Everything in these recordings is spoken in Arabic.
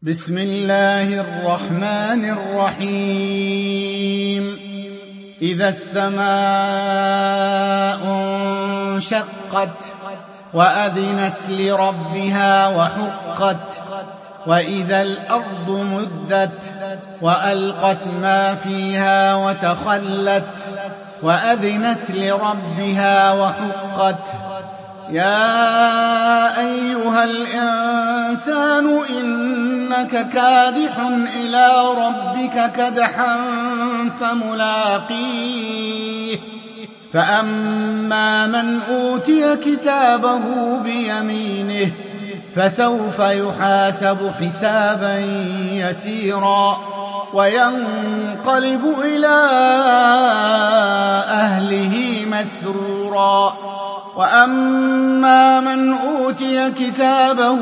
بسم الله الرحمن الرحيم إذا السماء انشقت وأذنت لربها وحقت وإذا الأرض مدت وألقت ما فيها وتخلت وأذنت لربها وحقت يا أيها الإنسان إنك كادح إلى ربك كدحا فملاقيه فأما من أوتي كتابه بيمينه فسوف يحاسب حسابا يسيرا وينقلب إلى أهله مسرورا وأما من أوتي كتابه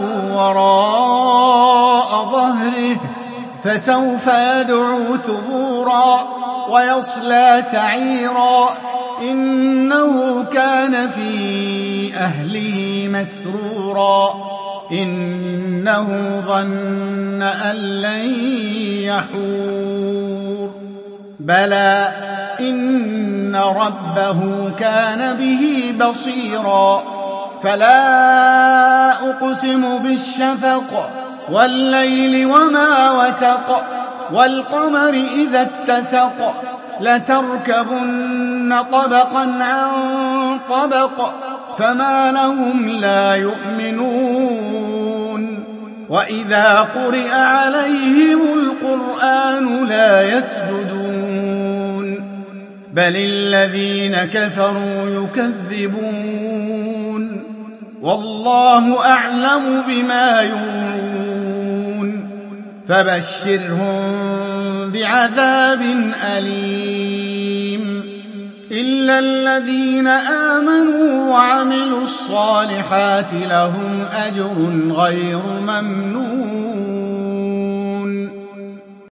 وراء ظهره فسوف يدعو ثبورا ويصلى سعيرا إنه كان في أهله مسرورا إنه ظن أن لن يحور بلى إن ربه كان به بصيرا فلا أقسم بالشفق والليل وما وسق والقمر إذا اتسق لتركبن طبقا عن طبق فما لهم لا يؤمنون وإذا قرئ عليهم القرآن لا يسجدون بل الذين كفروا يكذبون والله أعلم بما يوعون فبشرهم بعذاب أليم إلا الذين آمنوا وعملوا الصالحات لهم أجر غير ممنون